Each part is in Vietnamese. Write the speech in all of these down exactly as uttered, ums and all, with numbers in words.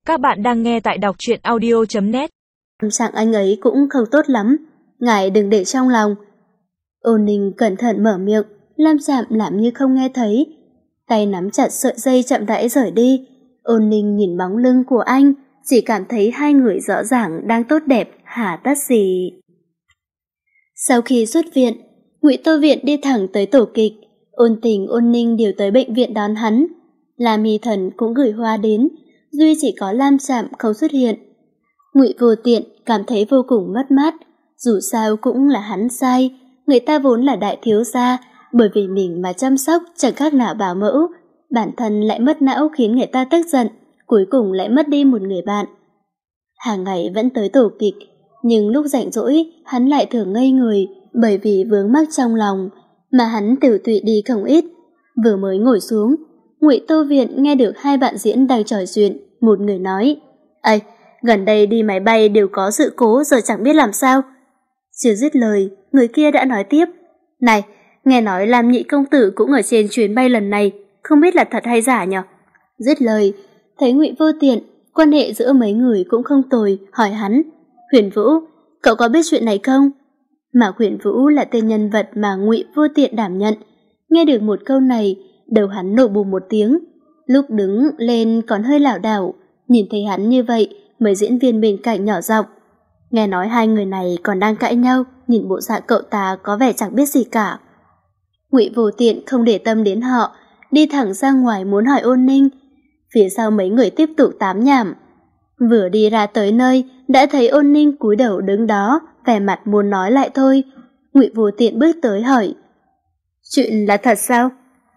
Các bạn đang nghe tại đọc truyện audio chấm net. Tâm trạng anh ấy cũng không tốt lắm, ngài đừng để trong lòng. Ôn Ninh cẩn thận mở miệng, Lam Trạm làm như không nghe thấy. Tay nắm chặt sợi dây chậm rãi rời đi. Ôn Ninh nhìn bóng lưng của anh, chỉ cảm thấy hai người rõ ràng đang tốt đẹp, hà tất gì. Sau khi xuất viện, Ngụy Tô Viện đi thẳng tới tổ kịch. Ôn Tình, Ôn Ninh đều tới bệnh viện đón hắn. Lam Hy Thần cũng gửi hoa đến, duy chỉ có Lam Trạm không xuất hiện. Ngụy Vô Tiện cảm thấy vô cùng mất mát, dù sao cũng là hắn sai, người ta vốn là đại thiếu gia, bởi vì mình mà chăm sóc chẳng khác nào bảo mẫu, bản thân lại mất não khiến người ta tức giận, cuối cùng lại mất đi một người bạn. Hàng ngày vẫn tới tổ kịch, nhưng lúc rảnh rỗi hắn lại thường ngây người, bởi vì vướng mắc trong lòng, mà hắn tiểu tụy đi không ít. Vừa mới ngồi xuống, Ngụy Tô Viện nghe được hai bạn diễn đang trò chuyện, một người nói: "Ây, gần đây đi máy bay đều có sự cố, giờ chẳng biết làm sao." Chưa dứt lời, người kia đã nói tiếp: "Này, nghe nói Lam nhị công tử cũng ở trên chuyến bay lần này, không biết là thật hay giả nhỉ?" Dứt lời, thấy Ngụy Vô Tiện, quan hệ giữa mấy người cũng không tồi, hỏi hắn: "Huyền Vũ, cậu có biết chuyện này không?" Mà Huyền Vũ là tên nhân vật mà Ngụy Vô Tiện đảm nhận. Nghe được một câu này, đầu hắn nổ bùng một tiếng, lúc đứng lên còn hơi lảo đảo. Nhìn thấy hắn như vậy, mấy diễn viên bên cạnh nhỏ giọng: "Nghe nói hai người này còn đang cãi nhau, nhìn bộ dạng cậu ta có vẻ chẳng biết gì cả." Ngụy Vô Tiện không để tâm đến họ, đi thẳng ra ngoài muốn hỏi Ôn Ninh. Phía sau mấy người tiếp tục tám nhảm. Vừa đi ra tới nơi, đã thấy Ôn Ninh cúi đầu đứng đó, vẻ mặt muốn nói lại thôi. Ngụy Vô Tiện bước tới hỏi: "Chuyện là thật sao?"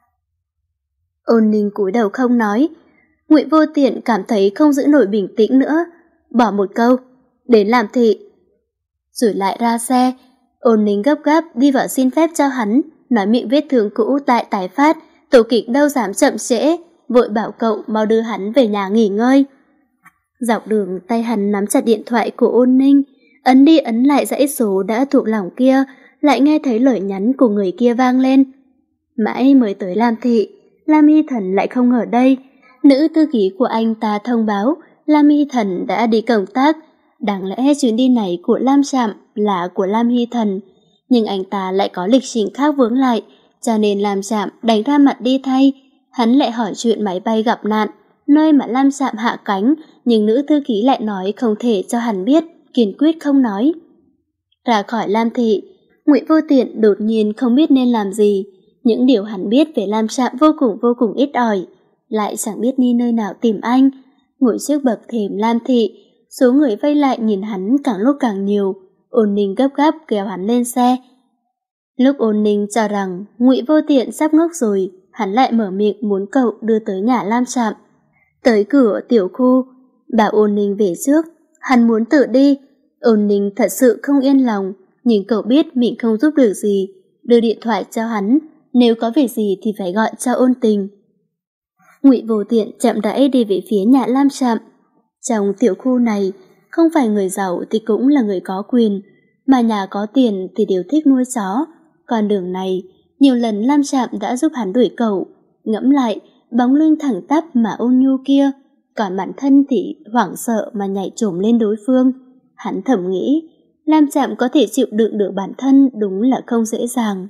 Ôn Ninh cúi đầu không nói. Ngụy Vô Tiện cảm thấy không giữ nổi bình tĩnh nữa, bỏ một câu: "Đến làm thị." Rồi lại ra xe. Ôn Ninh gấp gáp đi vào xin phép cho hắn, nói miệng vết thương cũ tại tái phát, tổ kịch đâu dám chậm trễ, vội bảo cậu mau đưa hắn về nhà nghỉ ngơi. Dọc đường tay hắn nắm chặt điện thoại của Ôn Ninh, ấn đi ấn lại dãy số đã thuộc lòng kia, lại nghe thấy lời nhắn của người kia vang lên. Mãi mới tới Lam thị, Lam Hy Thần lại không ở đây. Nữ thư ký của anh ta thông báo Lam Hy Thần đã đi công tác. Đáng lẽ chuyến đi này của Lam Trạm là của Lam Hy Thần, nhưng anh ta lại có lịch trình khác vướng lại, cho nên Lam Trạm đánh ra mặt đi thay. Hắn lại hỏi chuyện máy bay gặp nạn, nơi mà Lam Trạm hạ cánh, nhưng nữ thư ký lại nói không thể cho hắn biết, kiên quyết không nói. Ra khỏi Lam thị, Ngụy Vô Tiện đột nhiên không biết nên làm gì. Những điều hắn biết về Lam Trạm vô cùng vô cùng ít ỏi, lại chẳng biết đi nơi nào tìm anh. Ngồi trước bậc thềm Lam thị, số người vây lại nhìn hắn càng lúc càng nhiều. Ôn Ninh gấp gáp kéo hắn lên xe. Lúc Ôn Ninh cho rằng Ngụy Vô Tiện sắp ngốc rồi, hắn lại mở miệng muốn cậu đưa tới nhà Lam Trạm. Tới cửa tiểu khu, bảo Ôn Ninh về trước, hắn muốn tự đi. Ôn Ninh thật sự không yên lòng, nhưng cậu biết mình không giúp được gì, đưa điện thoại cho hắn, nếu có việc gì thì phải gọi cho Ôn Tình. Ngụy Vô Tiện chậm rãi đi về phía nhà Lam Trạm. Trong tiểu khu này, không phải người giàu thì cũng là người có quyền, mà nhà có tiền thì đều thích nuôi chó. Con đường này, nhiều lần Lam Trạm đã giúp hắn đuổi cậu. Ngẫm lại, bóng lưng thẳng tắp mà ôn nhu kia, còn bản thân thì hoảng sợ mà nhảy trồm lên đối phương. Hắn thầm nghĩ, Lam Trạm có thể chịu đựng được bản thân đúng là không dễ dàng.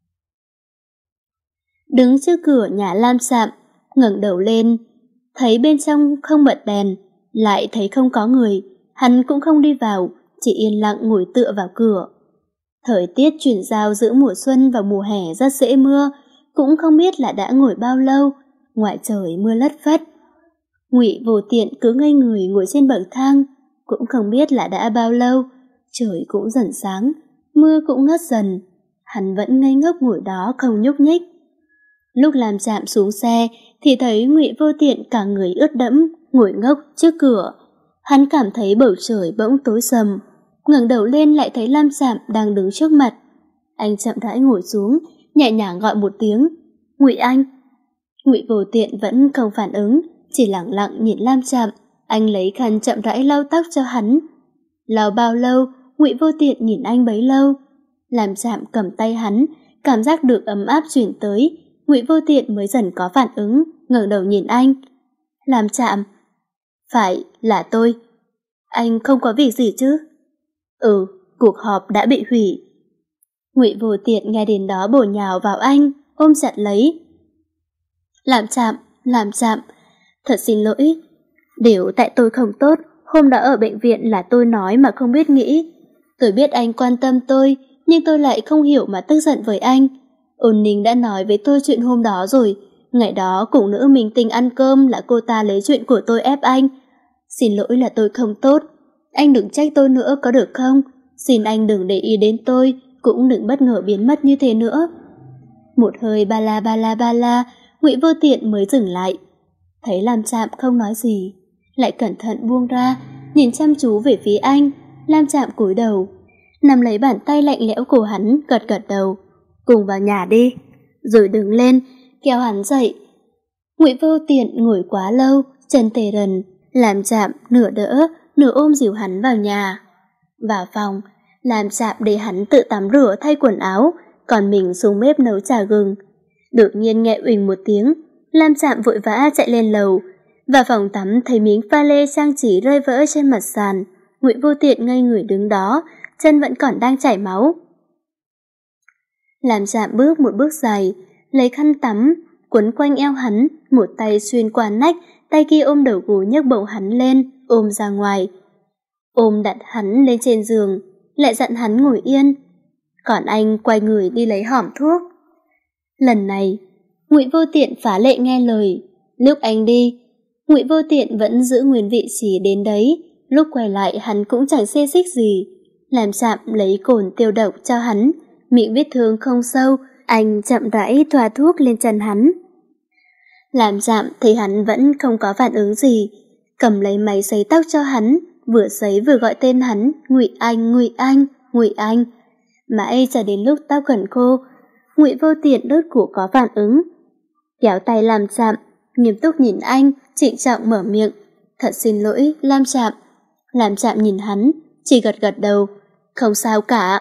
Đứng trước cửa nhà Lam Trạm, ngẩng đầu lên, thấy bên trong không bật đèn, lại thấy không có người. Hắn cũng không đi vào, chỉ yên lặng ngồi tựa vào cửa. Thời tiết chuyển giao giữa mùa xuân và mùa hè rất dễ mưa, cũng không biết là đã ngồi bao lâu, ngoài trời mưa lất phất. Ngụy Vô Tiện cứ ngây người ngồi trên bậc thang, cũng không biết là đã bao lâu. Trời cũng dần sáng, mưa cũng ngớt dần, hắn vẫn ngây ngốc ngồi đó không nhúc nhích. Lúc Lam Trạm xuống xe thì thấy Ngụy Vô Tiện cả người ướt đẫm, ngồi ngốc trước cửa. Hắn cảm thấy bầu trời bỗng tối sầm, ngẩng đầu lên lại thấy Lam Trạm đang đứng trước mặt. Anh chậm rãi ngồi xuống, nhẹ nhàng gọi một tiếng: "Ngụy anh." Ngụy Vô Tiện vẫn không phản ứng, chỉ lặng lặng nhìn Lam Trạm. Anh lấy khăn chậm rãi lau tóc cho hắn. Lau bao lâu, Ngụy Vô Tiện nhìn anh bấy lâu. Lam Trạm cầm tay hắn, cảm giác được ấm áp chuyển tới. Ngụy Vô Tiện mới dần có phản ứng, ngẩng đầu nhìn anh. "Lam Trạm." Phải, là tôi. Anh không có việc gì chứ? Ừ, cuộc họp đã bị hủy. Ngụy Vô Tiện nghe đến đó bổ nhào vào anh, ôm chặt lấy. Làm chạm, làm chạm, thật xin lỗi. Đều tại tôi không tốt, hôm đó ở bệnh viện là tôi nói mà không biết nghĩ. Tôi biết anh quan tâm tôi, nhưng tôi lại không hiểu mà tức giận với anh. Ôn Ninh đã nói với tôi chuyện hôm đó rồi. Ngày đó cùng nữ minh tinh ăn cơm là cô ta lấy chuyện của tôi ép anh. Xin lỗi là tôi không tốt. Anh đừng trách tôi nữa có được không? Xin anh đừng để ý đến tôi, cũng đừng bất ngờ biến mất như thế nữa. Một hơi ba la ba la ba la, Ngụy Vô Tiện mới dừng lại. Thấy Lam Trạm không nói gì, lại cẩn thận buông ra, nhìn chăm chú về phía anh. Lam Trạm cúi đầu, nắm lấy bàn tay lạnh lẽo của hắn, gật gật đầu. Cùng vào nhà đi. Rồi đứng lên, kéo hắn dậy. Ngụy Vô Tiện ngồi quá lâu, chân tê rần. Lam Trạm nửa đỡ, nửa ôm dìu hắn vào nhà. Vào phòng, Lam Trạm để hắn tự tắm rửa thay quần áo, còn mình xuống bếp nấu trà gừng. Đột nhiên nghe uỳnh một tiếng, Lam Trạm vội vã chạy lên lầu. Vào phòng tắm thấy miếng pha lê trang trí rơi vỡ trên mặt sàn. Ngụy Vô Tiện ngây người đứng đó, chân vẫn còn đang chảy máu. Lam Trạm bước một bước dài, lấy khăn tắm quấn quanh eo hắn, một tay xuyên qua nách, tay kia ôm đầu gối nhấc bổng hắn lên, ôm ra ngoài. Ôm đặt hắn lên trên giường, lại dặn hắn ngồi yên. Còn anh quay người đi lấy hòm thuốc. Lần này, Ngụy Vô Tiện phá lệ nghe lời. Lúc anh đi, Ngụy Vô Tiện vẫn giữ nguyên vị trí đến đấy. Lúc quay lại hắn cũng chẳng xê xích gì. Làm Trạm lấy cồn tiêu độc cho hắn. Miệng vết thương không sâu, anh chậm rãi thoa thuốc lên chân hắn. Làm Trạm thấy hắn vẫn không có phản ứng gì, cầm lấy máy sấy tóc cho hắn, vừa sấy vừa gọi tên hắn, Ngụy Anh, Ngụy Anh, Ngụy Anh. Mãi cho đến lúc tóc gần khô, Ngụy Vô Tiện đốt cuộc có phản ứng. Kéo tay Làm Trạm, nghiêm túc nhìn anh, trịnh trọng mở miệng. Thật xin lỗi, Lam Trạm. Làm Trạm nhìn hắn, chỉ gật gật đầu. Không sao cả.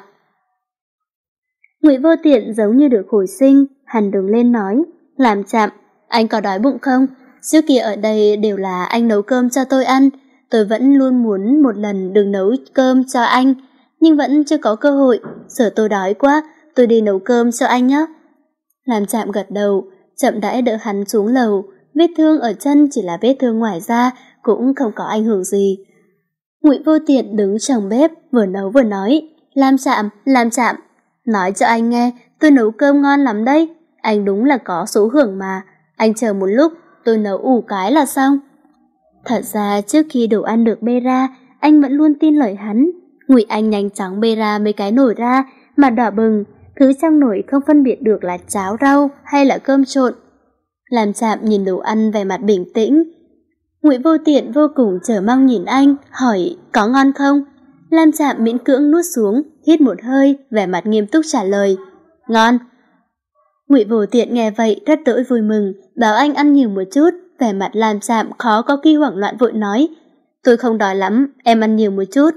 Ngụy Vô Tiện giống như được hồi sinh, hắn đứng lên nói. Làm Trạm, anh có đói bụng không? Trước kia ở đây đều là anh nấu cơm cho tôi ăn. Tôi vẫn luôn muốn một lần được nấu cơm cho anh, nhưng vẫn chưa có cơ hội. Giờ tôi đói quá, tôi đi nấu cơm cho anh nhé. Làm Trạm gật đầu, chậm rãi đỡ hắn xuống lầu. Vết thương ở chân chỉ là vết thương ngoài da, cũng không có ảnh hưởng gì. Ngụy Vô Tiện đứng trong bếp, vừa nấu vừa nói. Lam Trạm, Lam Trạm, nói cho anh nghe, tôi nấu cơm ngon lắm đấy. Anh đúng là có số hưởng mà. Anh chờ một lúc, tôi nấu ủ cái là xong. Thật ra trước khi đồ ăn được bê ra, anh vẫn luôn tin lời hắn. Ngụy Anh nhanh chóng bê ra mấy cái nồi ra, mặt đỏ bừng, thứ trong nồi không phân biệt được là cháo rau hay là cơm trộn. Làm Trạm nhìn đồ ăn vẻ mặt bình tĩnh. Ngụy Vô Tiện vô cùng chờ mong nhìn anh, hỏi có ngon không? Lam Trạm miễn cưỡng nuốt xuống, hít một hơi, vẻ mặt nghiêm túc trả lời. Ngon. Ngụy Vô Tiện nghe vậy rất đỗi vui mừng, bảo anh ăn nhiều một chút. Vẻ mặt Lam Trạm khó có khi hoảng loạn vội nói. Tôi không đói lắm, em ăn nhiều một chút.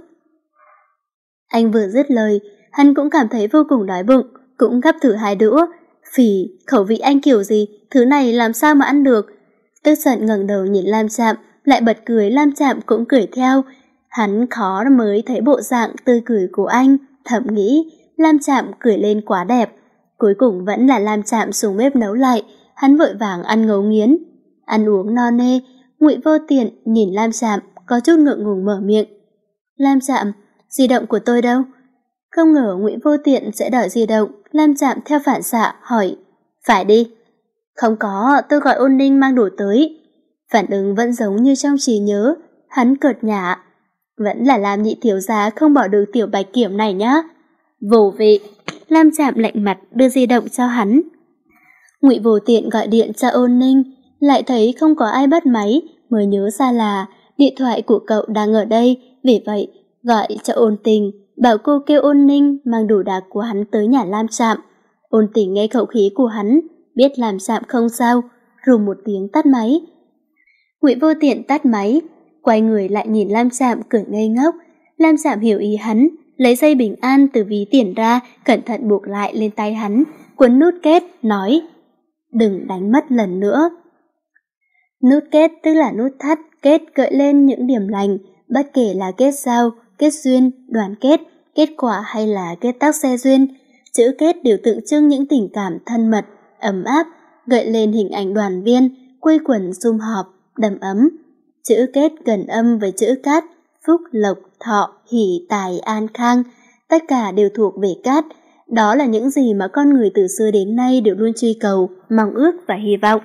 Anh vừa dứt lời, hắn cũng cảm thấy vô cùng đói bụng, cũng gắp thử hai đũa. Phì, khẩu vị anh kiểu gì, thứ này làm sao mà ăn được? Tức giận ngẩng đầu nhìn Lam Trạm, lại bật cười. Lam Trạm cũng cười theo. Hắn khó mới thấy bộ dạng tươi cười của anh, thầm nghĩ Lam Trạm cười lên quá đẹp. Cuối cùng vẫn là Lam Trạm xuống bếp nấu lại. Hắn vội vàng ăn ngấu nghiến. Ăn uống no nê, Ngụy Vô Tiện nhìn Lam Trạm, có chút ngượng ngùng mở miệng. Lam Trạm, di động của tôi đâu? Không ngờ Ngụy Vô Tiện sẽ đòi di động. Lam Trạm theo phản xạ hỏi. Phải đi. Không có, tôi gọi Ôn Ninh mang đồ tới. Phản ứng vẫn giống như trong trí nhớ. Hắn cợt nhả. Vẫn là Lam nhị thiếu gia không bỏ được tiểu bạch kiểm này nhá. Vô vị. Lam Trạm lạnh mặt đưa di động cho hắn. Ngụy Vô Tiện gọi điện cho Ôn Ninh, lại thấy không có ai bắt máy, mới nhớ ra là điện thoại của cậu đang ở đây. Vì vậy gọi cho Ôn Tình, bảo cô kêu Ôn Ninh mang đồ đạc của hắn tới nhà Lam Trạm. Ôn Tình nghe khẩu khí của hắn, biết Lam Trạm không sao, rùm một tiếng tắt máy. Ngụy Vô Tiện tắt máy, quay người lại nhìn Lam Trạm cười ngây ngốc. Lam Trạm hiểu ý hắn, lấy dây bình an từ ví tiền ra, cẩn thận buộc lại lên tay hắn, quấn nút kết, nói: Đừng đánh mất lần nữa. Nút kết tức là nút thắt kết gợi lên những điểm lành, bất kể là kết giao, kết duyên, đoàn kết, kết quả hay là kết tác xe duyên. Chữ kết đều tượng trưng những tình cảm thân mật, ấm áp, gợi lên hình ảnh đoàn viên, quây quần sum họp, đầm ấm. Chữ kết gần âm với chữ cát, phúc, lộc, thọ, hỷ, tài, an khang, tất cả đều thuộc về cát. Đó là những gì mà con người từ xưa đến nay đều luôn truy cầu, mong ước và hy vọng.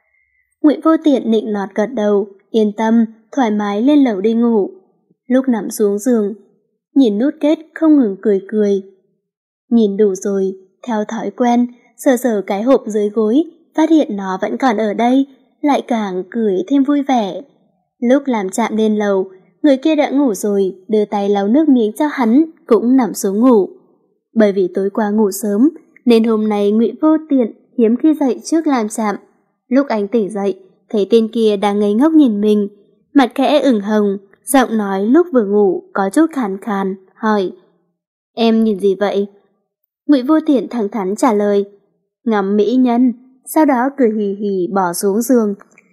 Ngụy Vô Tiện nịnh nọt gật đầu, yên tâm, thoải mái lên lầu đi ngủ. Lúc nằm xuống giường, nhìn nút kết không ngừng cười cười. Nhìn đủ rồi, theo thói quen, sờ sờ cái hộp dưới gối, phát hiện nó vẫn còn ở đây, lại càng cười thêm vui vẻ. Lúc làm chạm lên lầu, người kia đã ngủ rồi, đưa tay lau nước miếng cho hắn, cũng nằm xuống ngủ. Bởi vì tối qua ngủ sớm, nên hôm nay Ngụy Vô Tiện hiếm khi dậy trước làm chạm. Lúc anh tỉnh dậy, thấy tên kia đang ngây ngốc nhìn mình, mặt khẽ ửng hồng, giọng nói lúc vừa ngủ có chút khàn khàn, hỏi: Em nhìn gì vậy? Ngụy Vô Tiện thẳng thắn trả lời: Ngắm mỹ nhân, sau đó cười hì hì bỏ xuống giường.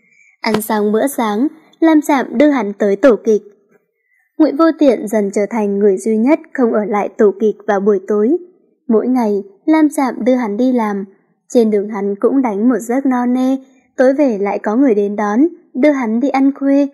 Ăn xong bữa sáng, Lam Trạm đưa hắn tới tổ kịch. Ngụy Vô Tiện dần trở thành người duy nhất không ở lại tổ kịch vào buổi tối. Mỗi ngày, Lam Trạm đưa hắn đi làm. Trên đường hắn cũng đánh một giấc no nê, tối về lại có người đến đón, đưa hắn đi ăn khuya.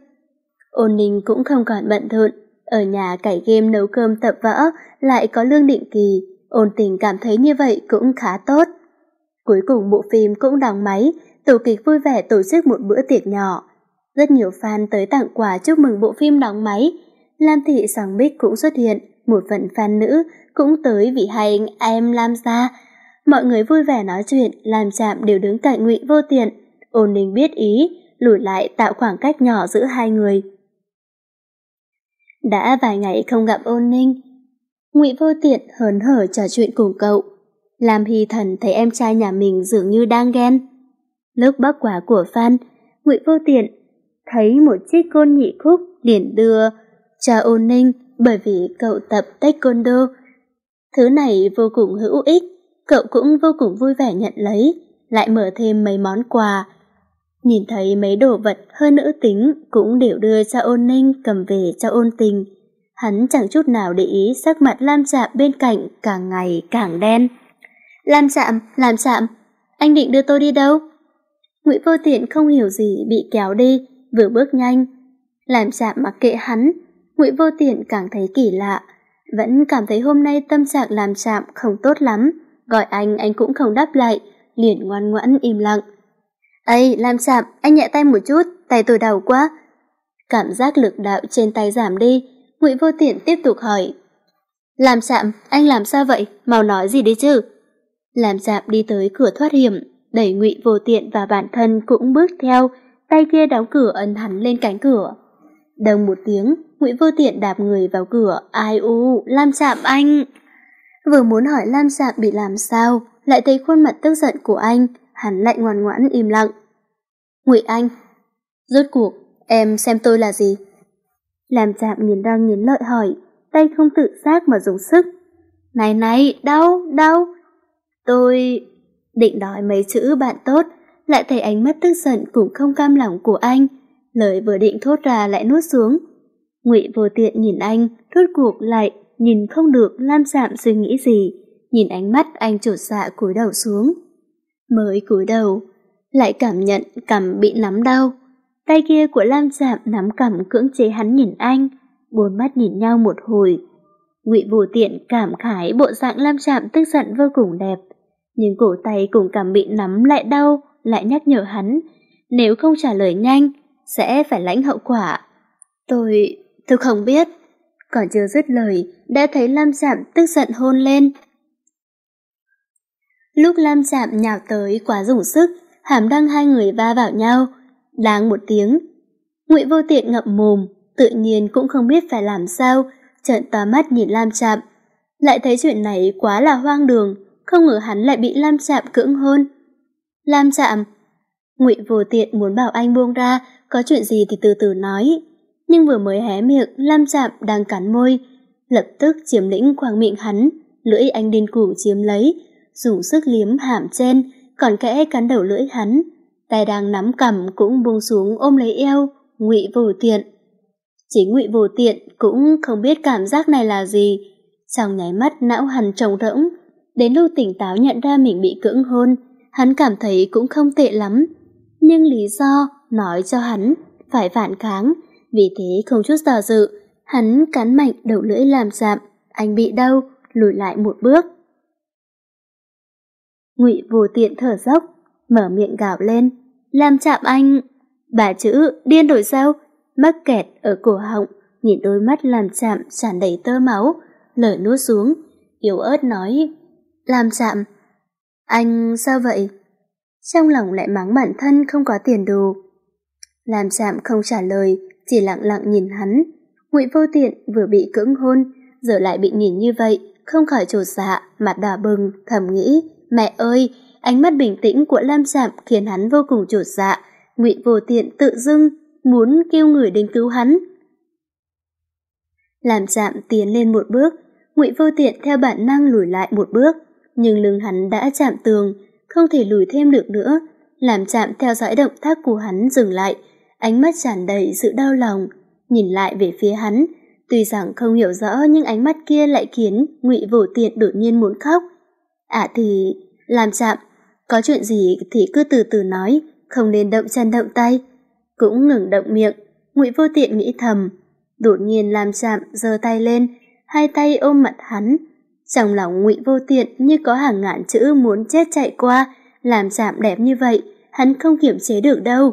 Ôn Ninh cũng không còn bận rộn, ở nhà cày game nấu cơm tập võ, lại có lương định kỳ. Ôn Tình cảm thấy như vậy cũng khá tốt. Cuối cùng bộ phim cũng đóng máy, tổ kịch vui vẻ tổ chức một bữa tiệc nhỏ. Rất nhiều fan tới tặng quà chúc mừng bộ phim đóng máy. Lam Thị Sòng Bích cũng xuất hiện, một phần fan nữ cũng tới vì hai anh em Lam gia. Mọi người vui vẻ nói chuyện, Lam Trạm đều đứng cạnh Ngụy Vô Tiện. Ôn Ninh biết ý, lùi lại tạo khoảng cách nhỏ giữa hai người. Đã vài ngày không gặp Ôn Ninh, Ngụy Vô Tiện hớn hở trò chuyện cùng cậu. Lam Hy Thần thấy em trai nhà mình dường như đang ghen. Lúc bóc quà của fan, Ngụy Vô Tiện thấy một chiếc côn nhị khúc liền đưa cho Ôn Ninh, bởi vì cậu tập taekwondo. Thứ này vô cùng hữu ích, cậu cũng vô cùng vui vẻ nhận lấy, lại mở thêm mấy món quà. Nhìn thấy mấy đồ vật hơi nữ tính cũng đều đưa cho Ôn Ninh cầm về cho Ôn Tình. Hắn chẳng chút nào để ý sắc mặt Lam Trạm bên cạnh càng ngày càng đen. Lam Trạm, Lam Trạm, anh định đưa tôi đi đâu? Ngụy Vô Tiện không hiểu gì bị kéo đi, vừa bước nhanh. Lam Trạm mặc kệ hắn, Ngụy Vô Tiện càng thấy kỳ lạ, vẫn cảm thấy hôm nay tâm trạng Lam Trạm không tốt lắm, gọi anh anh cũng không đáp lại, liền ngoan ngoãn im lặng. Ây, Lam Trạm, anh nhẹ tay một chút, tay tôi đau quá. Cảm giác lực đạo trên tay giảm đi, Ngụy Vô Tiện tiếp tục hỏi. Lam Trạm, anh làm sao vậy? Mau nói gì đi chứ? Lam Trạm đi tới cửa thoát hiểm, đẩy Ngụy Vô Tiện và bản thân cũng bước theo, tay kia đóng cửa ấn hắn lên cánh cửa. Đùng một tiếng, Ngụy Vô Tiện đạp người vào cửa, ai u, Lam Trạm anh. Vừa muốn hỏi Lam Trạm bị làm sao, lại thấy khuôn mặt tức giận của anh, hắn lại ngoan ngoãn im lặng. Ngụy anh, rốt cuộc, em xem tôi là gì? Lam Trạm nghiến răng nghiến lợi hỏi, tay không tự giác mà dùng sức. Này này, đau, đau. Tôi định nói mấy chữ bạn tốt, lại thấy ánh mắt tức giận cũng không cam lòng của anh. Lời vừa định thốt ra lại nuốt xuống. Ngụy Vô Tiện nhìn anh, rốt cuộc lại nhìn không được Lam Trạm suy nghĩ gì, nhìn ánh mắt anh chột dạ cúi đầu xuống. Mới cúi đầu, lại cảm nhận cằm bị nắm đau. Tay kia của Lam Trạm nắm cằm cưỡng chế hắn nhìn anh, bốn mắt nhìn nhau một hồi. Ngụy Vô Tiện cảm khái bộ dạng Lam Trạm tức giận vô cùng đẹp, nhưng cổ tay cùng cằm bị nắm lại đau, lại nhắc nhở hắn, nếu không trả lời nhanh, sẽ phải lãnh hậu quả. Tôi... tôi không biết. Còn chưa dứt lời, đã thấy Lam Trạm tức giận hôn lên. Lúc Lam Trạm nhào tới quá dùng sức, hàm răng hai người va vào nhau, đáng một tiếng. Ngụy Vô Tiện ngậm mồm, tự nhiên cũng không biết phải làm sao, trợn to mắt nhìn Lam Trạm. Lại thấy chuyện này quá là hoang đường, không ngờ hắn lại bị Lam Trạm cưỡng hôn. Lam Trạm. Ngụy Vô Tiện muốn bảo anh buông ra, có chuyện gì thì từ từ nói. Nhưng vừa mới hé miệng, Lam Trạm đang cắn môi, lập tức chiếm lĩnh khoang miệng hắn, lưỡi anh điên cuồng chiếm lấy, dùng sức liếm hàm trên, còn kẽ cắn đầu lưỡi hắn. tay đang nắm cằm cũng buông xuống ôm lấy eo Ngụy Vô Tiện. Chính Ngụy Vô Tiện cũng không biết cảm giác này là gì, trong nháy mắt não hắn trống rỗng, đến lúc tỉnh táo nhận ra mình bị cưỡng hôn, hắn cảm thấy cũng không tệ lắm, nhưng lý do nói cho hắn phải phản kháng, vì thế không chút do dự, hắn cắn mạnh đầu lưỡi làm chạm, anh bị đau, lùi lại một bước. Ngụy Vô Tiện thở dốc, mở miệng gào lên, làm chạm anh. Bà chữ điên rồi sao? Mắc kẹt ở cổ họng, nhìn đôi mắt làm chạm tràn đầy tơ máu, lời nuốt xuống, yếu ớt nói, làm chạm. Anh sao vậy? Trong lòng lại mắng bản thân không có tiền đồ. Làm chạm không trả lời, chỉ lặng lặng nhìn hắn. Ngụy Vô Tiện vừa bị cưỡng hôn, giờ lại bị nhìn như vậy, không khỏi chột dạ, mặt đỏ bừng, thầm nghĩ, mẹ ơi, ánh mắt bình tĩnh của Lam Trạm khiến hắn vô cùng chột dạ. Ngụy Vô Tiện tự dưng muốn kêu người đến cứu hắn. Lam Trạm tiến lên một bước, Ngụy Vô Tiện theo bản năng lùi lại một bước, nhưng lưng hắn đã chạm tường, không thể lùi thêm được nữa. Lam Trạm theo dõi động tác của hắn dừng lại, ánh mắt tràn đầy sự đau lòng, nhìn lại về phía hắn. Tuy rằng không hiểu rõ nhưng ánh mắt kia lại khiến Ngụy Vô Tiện đột nhiên muốn khóc. À thì, Lam Trạm, có chuyện gì thì cứ từ từ nói, không nên động chân động tay. Cũng ngừng động miệng, Ngụy Vô Tiện nghĩ thầm. Đột nhiên Lam Trạm giơ tay lên, hai tay ôm mặt hắn. Trong lòng Ngụy Vô Tiện như có hàng ngàn chữ muốn chết chạy qua. Lam Trạm đẹp như vậy, hắn không kiềm chế được đâu.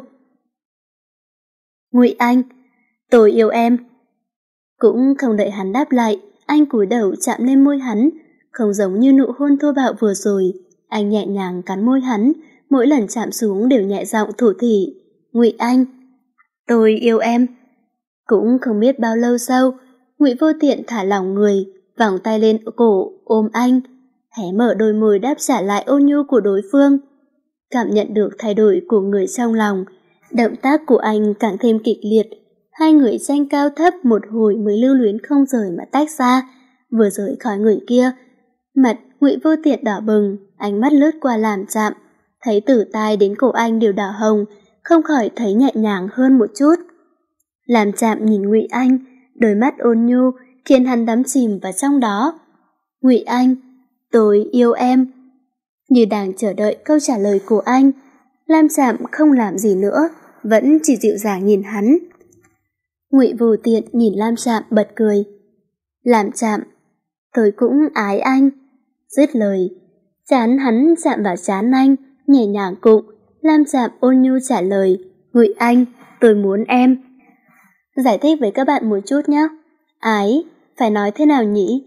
Ngụy Anh, tôi yêu em. Cũng không đợi hắn đáp lại, anh cúi đầu chạm lên môi hắn, không giống như nụ hôn thô bạo vừa rồi. Anh nhẹ nhàng cắn môi hắn, mỗi lần chạm xuống đều nhẹ giọng thủ thỉ. Ngụy Anh, tôi yêu em. Cũng không biết bao lâu sau, Ngụy Vô Tiện thả lỏng người, vòng tay lên cổ ôm anh, hé mở đôi môi đáp trả lại ôn nhu của đối phương. Cảm nhận được thay đổi của người trong lòng, động tác của anh càng thêm kịch liệt. Hai người tranh cao thấp một hồi mới lưu luyến không rời mà tách ra. Vừa rời khỏi người kia, mặt Ngụy Vô Tiện đỏ bừng, ánh mắt lướt qua Lam Trạm, thấy từ tai đến cổ anh đều đỏ hồng, không khỏi thấy nhẹ nhàng hơn một chút. Lam Trạm nhìn Ngụy Anh, đôi mắt ôn nhu khiến hắn đắm chìm vào trong đó. Ngụy Anh, tôi yêu em. Như đang chờ đợi câu trả lời của anh, Lam Trạm không làm gì nữa, vẫn chỉ dịu dàng nhìn hắn. Ngụy Vô Tiện nhìn Lam Trạm bật cười. Lam Trạm, tôi cũng ái anh. Dứt lời, trán hắn chạm vào trán anh, nhẹ nhàng cụng. Lam Trạm ôn nhu trả lời, Ngụy Anh, tôi muốn em. Giải thích với các bạn một chút nhé. Ái, phải nói thế nào nhỉ?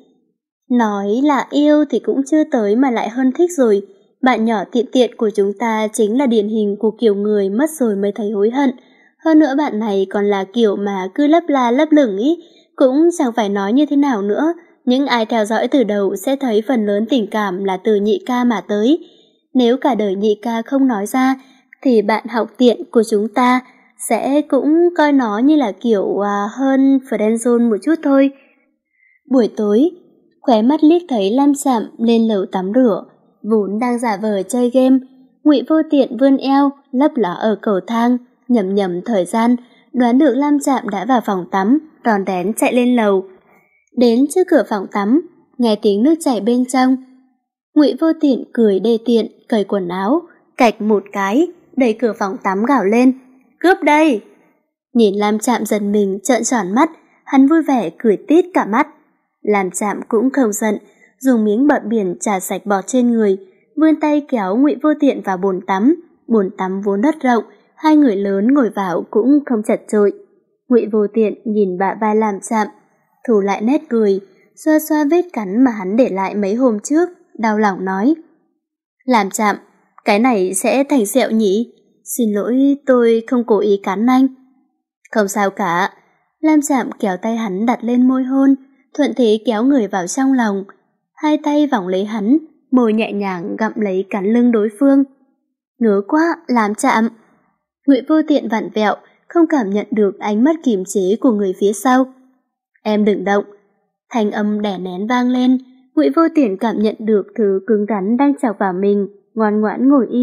Nói là yêu thì cũng chưa tới mà lại hơn thích rồi. Bạn nhỏ tiện tiện của chúng ta chính là điển hình của kiểu người mất rồi mới thấy hối hận. Hơn nữa bạn này còn là kiểu mà cứ lấp la lấp lửng ý, cũng chẳng phải nói như thế nào nữa. Những ai theo dõi từ đầu sẽ thấy phần lớn tình cảm là từ nhị ca mà tới. Nếu cả đời nhị ca không nói ra, thì bạn học tiện của chúng ta sẽ cũng coi nó như là kiểu à, hơn friendzone một chút thôi. Buổi tối, khóe mắt liếc thấy Lam Trạm lên lầu tắm rửa, vốn đang giả vờ chơi game. Ngụy Vô Tiện vươn eo, lấp ló ở cầu thang, nhầm nhầm thời gian, đoán được Lam Trạm đã vào phòng tắm, rón rén chạy lên lầu. Đến trước cửa phòng tắm, nghe tiếng nước chảy bên trong. Ngụy Vô Tiện cười đê tiện, cởi quần áo, cạch một cái, đẩy cửa phòng tắm gào lên, cướp đây! Nhìn Lam Trạm giật mình trợn tròn mắt, hắn vui vẻ cười tít cả mắt. Lam Trạm cũng không giận, dùng miếng bọt biển chà sạch bọt trên người, vươn tay kéo Ngụy Vô Tiện vào bồn tắm. Bồn tắm vốn đất rộng, hai người lớn ngồi vào cũng không chật chội. Ngụy Vô Tiện nhìn bả vai Lam Trạm, thủ lại nét cười, xoa xoa vết cắn mà hắn để lại mấy hôm trước, đau lòng nói. Lam Trạm, cái này sẽ thành sẹo nhỉ? Xin lỗi, tôi không cố ý cắn anh. Không sao cả. Lam Trạm kéo tay hắn đặt lên môi hôn, thuận thế kéo người vào trong lòng. Hai tay vòng lấy hắn, môi nhẹ nhàng gặm lấy cắn lưng đối phương. Ngứa quá, Lam Trạm. Ngụy Vô Tiện vặn vẹo, không cảm nhận được ánh mắt kiềm chế của người phía sau. Em đừng động. Thanh âm đè nén vang lên, Ngụy Vô Tiện cảm nhận được thứ cứng rắn đang chọc vào mình, ngoan ngoãn ngồi im,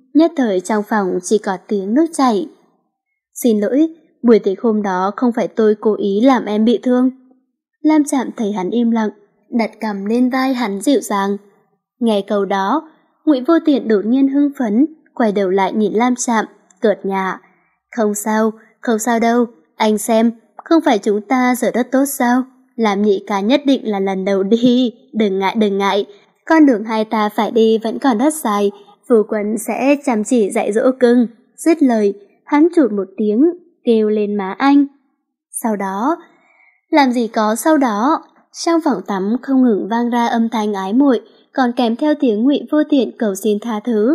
nhất thời trong phòng chỉ có tiếng nước chảy. Xin lỗi, buổi tiệc hôm đó không phải tôi cố ý làm em bị thương. Lam Trạm thấy hắn im lặng, đặt cằm lên vai hắn dịu dàng. Nghe câu đó, Ngụy Vô Tiện đột nhiên hưng phấn, quay đầu lại nhìn Lam Trạm, cợt nhả. Không sao, không sao đâu, anh xem, không phải chúng ta giờ rất tốt sao? Làm nhị ca nhất định là lần đầu đi, đừng ngại đừng ngại, con đường hai ta phải đi vẫn còn rất dài, Phu Quân sẽ chăm chỉ dạy dỗ cưng. Dứt lời, hắn chụt một tiếng, kêu lên má anh. Sau đó, làm gì có sau đó, trong phòng tắm không ngừng vang ra âm thanh ái muội, còn kèm theo tiếng Ngụy Vô Tiện cầu xin tha thứ.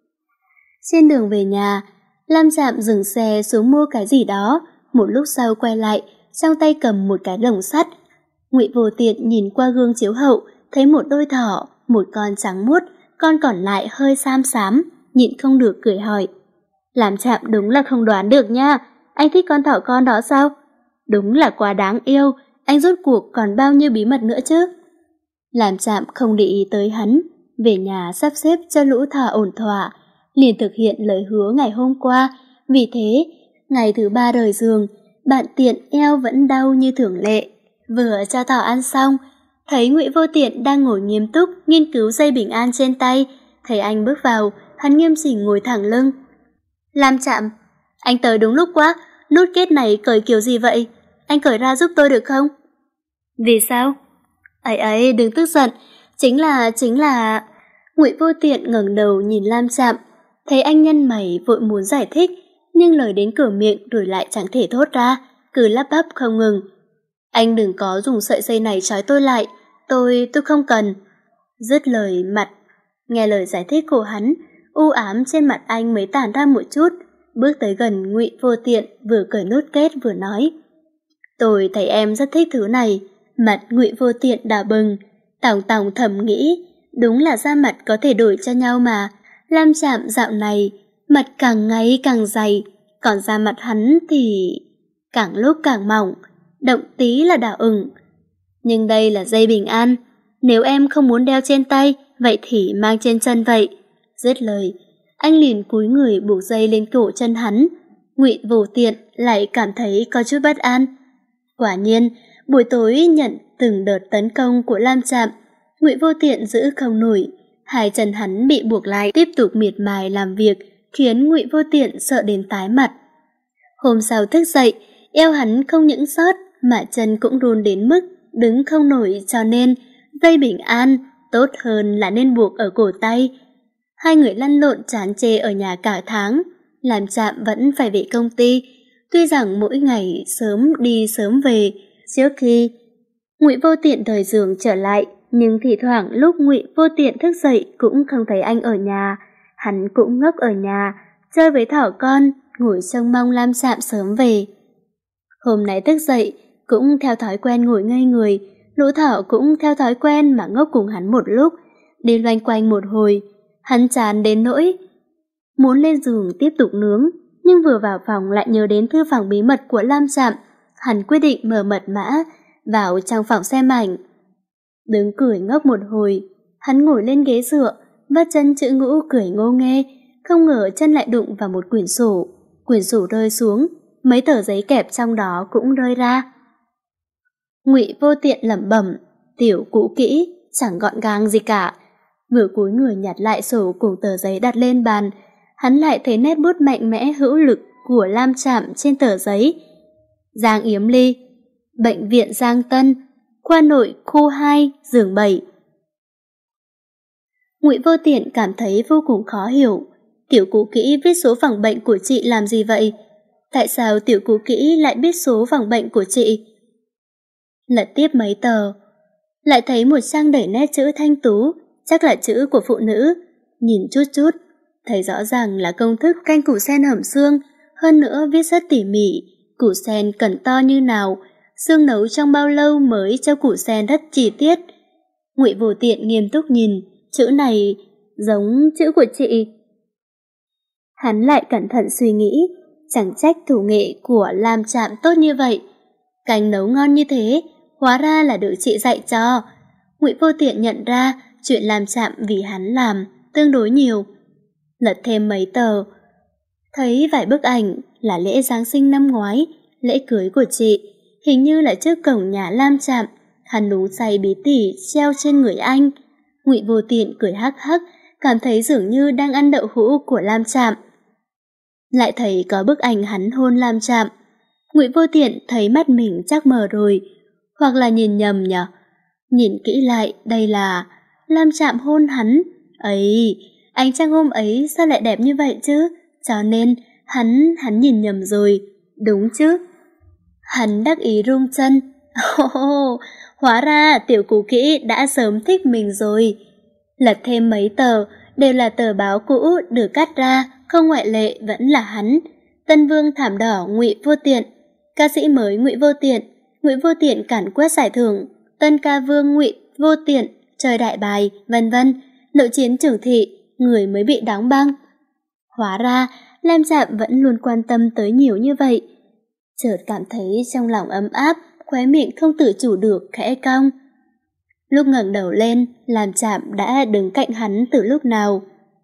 Trên đường về nhà, Lam Trạm dừng xe xuống mua cái gì đó, một lúc sau quay lại, trong tay cầm một cái lồng sắt. Ngụy Vô Tiện nhìn qua gương chiếu hậu, thấy một đôi thỏ, một con trắng muốt, con còn lại hơi xám xám, nhịn không được cười hỏi. Lam Trạm đúng là không đoán được nha, anh thích con thỏ con đó sao? Đúng là quá đáng yêu, anh rốt cuộc còn bao nhiêu bí mật nữa chứ? Lam Trạm không để ý tới hắn, về nhà sắp xếp cho lũ thỏ ổn thỏa, liền thực hiện lời hứa ngày hôm qua. Vì thế, ngày thứ ba rời giường, bạn Tiện eo vẫn đau như thường lệ. Vừa cho thỏ ăn xong, thấy Ngụy Vô Tiện đang ngồi nghiêm túc nghiên cứu dây bình an trên tay. Thấy anh bước vào, hắn nghiêm chỉnh ngồi thẳng lưng. Lam Trạm, anh tới đúng lúc quá, nút kết này cởi kiểu gì vậy? Anh cởi ra giúp tôi được không? Vì sao? Ấy ấy, đừng tức giận, chính là, chính là... Ngụy Vô Tiện ngẩng đầu nhìn Lam Trạm, thấy anh nhăn mày vội muốn giải thích, nhưng lời đến cửa miệng rồi lại chẳng thể thốt ra, cứ lắp bắp không ngừng. Anh đừng có dùng sợi dây này trói tôi lại, tôi, tôi không cần. Dứt lời mặt, nghe lời giải thích của hắn, u ám trên mặt anh mới tản ra một chút, bước tới gần Ngụy Vô Tiện vừa cởi nút kết vừa nói. Tôi thấy em rất thích thứ này. Mặt Ngụy Vô Tiện đỏ bừng, tòng tòng thầm nghĩ, đúng là da mặt có thể đổi cho nhau mà. Lam Trạm dạo này, mặt càng ngày càng dày, còn da mặt hắn thì càng lúc càng mỏng, động tí là đỏ ửng. Nhưng đây là dây bình an, nếu em không muốn đeo trên tay, vậy thì mang trên chân vậy. Dứt lời, anh liền cúi người buộc dây lên cổ chân hắn. Ngụy Vô Tiện lại cảm thấy có chút bất an. Quả nhiên, buổi tối nhận từng đợt tấn công của Lam Trạm, Ngụy Vô Tiện giữ không nổi, hai chân hắn bị buộc lại tiếp tục miệt mài làm việc, khiến Ngụy Vô Tiện sợ đến tái mặt. Hôm sau thức dậy, eo hắn không những sót mà chân cũng run đến mức đứng không nổi, cho nên dây bình an tốt hơn là nên buộc ở cổ tay. Hai người lăn lộn chán chê ở nhà cả tháng, Lam Trạm vẫn phải về công ty, tuy rằng mỗi ngày sớm đi sớm về. Trước khi Ngụy Vô Tiện rời giường trở lại, nhưng thi thoảng lúc Ngụy Vô Tiện thức dậy cũng không thấy anh ở nhà. Hắn cũng ngốc ở nhà, chơi với thỏ con, ngồi trông mong Lam Trạm sớm về. Hôm nay thức dậy, cũng theo thói quen ngồi ngây người, lũ thỏ cũng theo thói quen mà ngốc cùng hắn một lúc, đi loanh quanh một hồi. Hắn chán đến nỗi muốn lên giường tiếp tục nướng, nhưng vừa vào phòng lại nhớ đến thư phòng bí mật của Lam Trạm. Hắn quyết định mở mật mã vào trong phòng xem ảnh. Đứng cười ngốc một hồi, hắn ngồi lên ghế dựa, vắt chân chữ ngũ cười ngô nghê, không ngờ chân lại đụng vào một quyển sổ. Quyển sổ rơi xuống, mấy tờ giấy kẹp trong đó cũng rơi ra. Ngụy Vô Tiện lẩm bẩm, tiểu cũ kỹ, chẳng gọn gàng gì cả. Vừa cúi người nhặt lại sổ cùng tờ giấy đặt lên bàn, hắn lại thấy nét bút mạnh mẽ hữu lực của Lam Trạm trên tờ giấy. Giang Yếm Ly, bệnh viện Giang Tân, khoa nội khu hai, giường bảy. Ngụy Vô Tiện cảm thấy vô cùng khó hiểu. Tiểu Cú Kỹ viết số phòng bệnh của chị làm gì vậy? Tại sao Tiểu Cú Kỹ lại biết số phòng bệnh của chị? Lật tiếp mấy tờ, lại thấy một trang đầy nét chữ thanh tú, chắc là chữ của phụ nữ. Nhìn chút chút, thấy rõ ràng là công thức canh củ sen hầm xương, hơn nữa viết rất tỉ mỉ. Củ sen cần to như nào, xương nấu trong bao lâu mới cho củ sen rất chi tiết. Ngụy Vô Tiện nghiêm túc nhìn, chữ này giống chữ của chị. Hắn lại cẩn thận suy nghĩ, chẳng trách thủ nghệ của Lam Trạm tốt như vậy. Canh nấu ngon như thế, hóa ra là được chị dạy cho. Ngụy Vô Tiện nhận ra chuyện Lam Trạm vì hắn làm tương đối nhiều. lật thêm mấy tờ. Thấy vài bức ảnh là lễ Giáng sinh năm ngoái, lễ cưới của chị, hình như là trước cổng nhà Lam Trạm, hắn uống say bí tỉ treo trên người anh. Ngụy Vô Tiện cười hắc hắc, cảm thấy dường như đang ăn đậu hũ của Lam Trạm. Lại thấy có bức ảnh hắn hôn Lam Trạm. Ngụy Vô Tiện thấy mắt mình chắc mờ rồi, hoặc là nhìn nhầm nhở. Nhìn kỹ lại, đây là Lam Trạm hôn hắn. Ấy, ánh trăng hôm ấy sao lại đẹp như vậy chứ? Cho nên, hắn, hắn nhìn nhầm rồi, đúng chứ? Hắn đắc ý rung chân. Oh, hóa ra tiểu cũ kỹ đã sớm thích mình rồi. Lật thêm mấy tờ, đều là tờ báo cũ được cắt ra, không ngoại lệ vẫn là hắn. Tân Vương thảm đỏ Ngụy Vô Tiện, ca sĩ mới Ngụy Vô Tiện, Ngụy Vô Tiện cản quét giải thưởng, tân ca vương Ngụy Vô Tiện, trời đại bài, vân vân. Nội chiến trưởng thị, người mới bị đóng băng. Hóa ra, Lam Trạm vẫn luôn quan tâm tới nhiều như vậy. Chợt cảm thấy trong lòng ấm áp, khóe miệng không tự chủ được khẽ cong. Lúc ngẩng đầu lên, Lam Trạm đã đứng cạnh hắn từ lúc nào.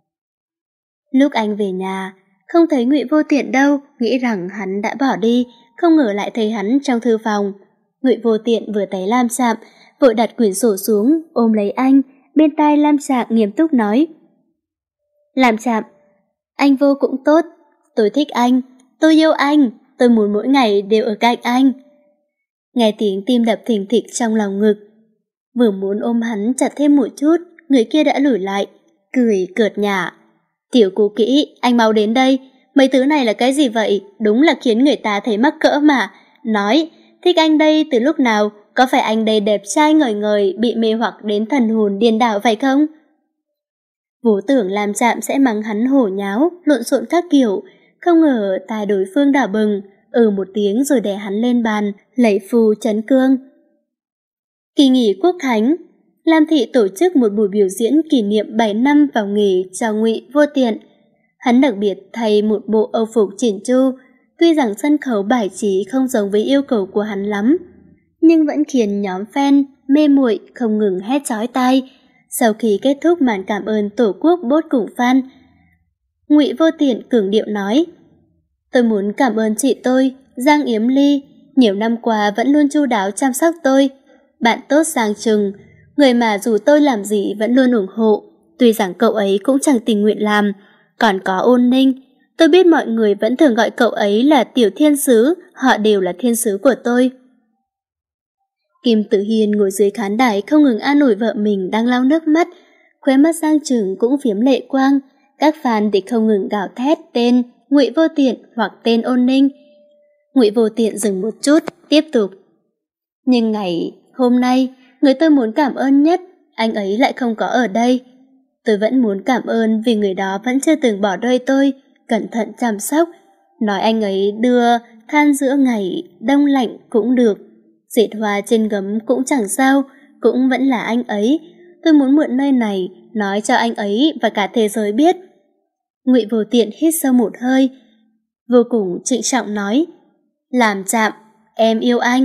Lúc anh về nhà, không thấy Ngụy Vô Tiện đâu, nghĩ rằng hắn đã bỏ đi, không ngờ lại thấy hắn trong thư phòng. Ngụy Vô Tiện vừa thấy Lam Trạm, vội đặt quyển sổ xuống, ôm lấy anh, bên tai Lam Trạm nghiêm túc nói. Lam Trạm, anh Vô cũng tốt, tôi thích anh, tôi yêu anh, tôi muốn mỗi ngày đều ở cạnh anh. Nghe tiếng tim đập thình thịch trong lòng ngực, vừa muốn ôm hắn chặt thêm một chút, người kia đã lùi lại, cười cợt nhả. Tiểu Cũ Kỹ, anh mau đến đây, mấy thứ này là cái gì vậy? Đúng là khiến người ta thấy mắc cỡ mà. Nói, thích anh đây từ lúc nào? Có phải anh đây đẹp trai ngời ngời, bị mê hoặc đến thần hồn điên đảo phải không? Vốn tưởng Lam Trạm sẽ mắng hắn hổ nháo, lộn xộn các kiểu, không ngờ tai đối phương đỏ bừng, ừ một tiếng rồi đè hắn lên bàn, lạy phù chấn cương. Kỳ nghỉ Quốc Khánh, Lam Thị tổ chức một buổi biểu diễn kỷ niệm bảy năm vào nghề cho Ngụy Vô Tiện. Hắn đặc biệt thay một bộ âu phục chỉn chu, tuy rằng sân khấu bài trí không giống với yêu cầu của hắn lắm, nhưng vẫn khiến nhóm fan mê muội không ngừng hét chói tai. Sau khi kết thúc màn cảm ơn Tổ quốc bốt cùng fan, Ngụy Vô Tiện cường điệu nói: "Tôi muốn cảm ơn chị tôi, Giang Yếm Ly, nhiều năm qua vẫn luôn chu đáo chăm sóc tôi. Bạn tốt Giang Trừng, người mà dù tôi làm gì vẫn luôn ủng hộ, tuy rằng cậu ấy cũng chẳng tình nguyện làm. Còn có Ôn Ninh, tôi biết mọi người vẫn thường gọi cậu ấy là Tiểu Thiên Sứ, họ đều là thiên sứ của tôi." Kim Tử Hiên ngồi dưới khán đài không ngừng an ủi vợ mình đang lau nước mắt, khóe mắt Giang Trừng cũng phiếm lệ quang, các fan thì không ngừng gào thét tên Ngụy Vô Tiện hoặc tên Ôn Ninh. Ngụy Vô Tiện dừng một chút, tiếp tục: "Nhưng ngày hôm nay, người tôi muốn cảm ơn nhất, anh ấy lại không có ở đây. Tôi vẫn muốn cảm ơn vì người đó vẫn chưa từng bỏ rơi tôi, cẩn thận chăm sóc, nói anh ấy đưa than giữa ngày đông lạnh cũng được, dệt hoa trên gấm cũng chẳng sao, cũng vẫn là anh ấy. Tôi muốn mượn nơi này nói cho anh ấy và cả thế giới biết." Ngụy Vô Tiện hít sâu một hơi, vô cùng trịnh trọng nói: "Làm Trạm, em yêu anh."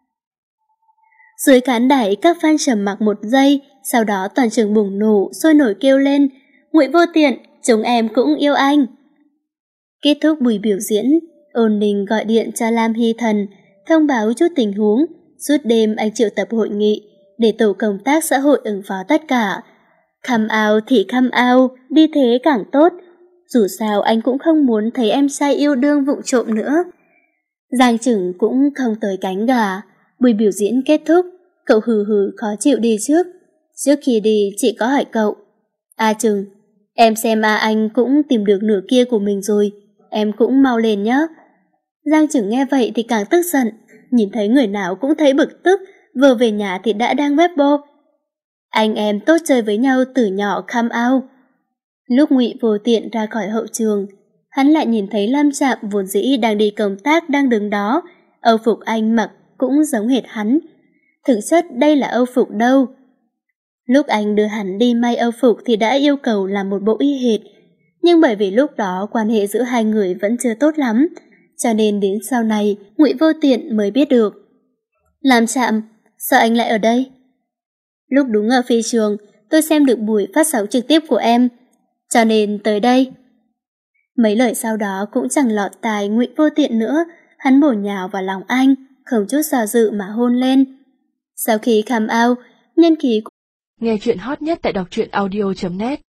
Dưới khán đài các fan trầm mặc một giây, sau đó toàn trường bùng nổ, sôi nổi kêu lên: "Ngụy Vô Tiện, chúng em cũng yêu anh." Kết thúc buổi biểu diễn, Ôn Ninh gọi điện cho Lam Hy Thần, thông báo chút tình huống. Suốt đêm anh triệu tập hội nghị để tổ công tác xã hội ứng phó tất cả. Come out thì come out, đi thế càng tốt. Dù sao anh cũng không muốn thấy em trai yêu đương vụng trộm nữa. Giang Trừng cũng không tới cánh gà. Buổi biểu diễn kết thúc, cậu hừ hừ khó chịu đi trước. Trước khi đi, chị có hỏi cậu: "A Trừng, em xem A Anh cũng tìm được nửa kia của mình rồi, em cũng mau lên nhé." Giang Trừng nghe vậy thì càng tức giận, nhìn thấy người nào cũng thấy bực tức, vừa về nhà thì đã đang web bô. Anh em tốt chơi với nhau từ nhỏ come out. Lúc Ngụy Vô Tiện ra khỏi hậu trường, hắn lại nhìn thấy Lam Trạm vốn dĩ đang đi công tác đang đứng đó, âu phục anh mặc cũng giống hệt hắn. Thực chất đây là âu phục đâu. Lúc anh đưa hắn đi may âu phục thì đã yêu cầu làm một bộ y hệt, nhưng bởi vì lúc đó quan hệ giữa hai người vẫn chưa tốt lắm, cho nên đến sau này Ngụy Vô Tiện mới biết được. "Lam Trạm, sao anh lại ở đây?" "Lúc đúng ở phi trường, tôi xem được buổi phát sóng trực tiếp của em. cho nên tới đây. Mấy lời sau đó cũng chẳng lọt tai Ngụy Vô Tiện nữa, hắn bổ nhào vào lòng anh, không chút do dự mà hôn lên. Sau khi come out, nhân khí Nghe chuyện hot nhất tại đọc truyện audio chấm net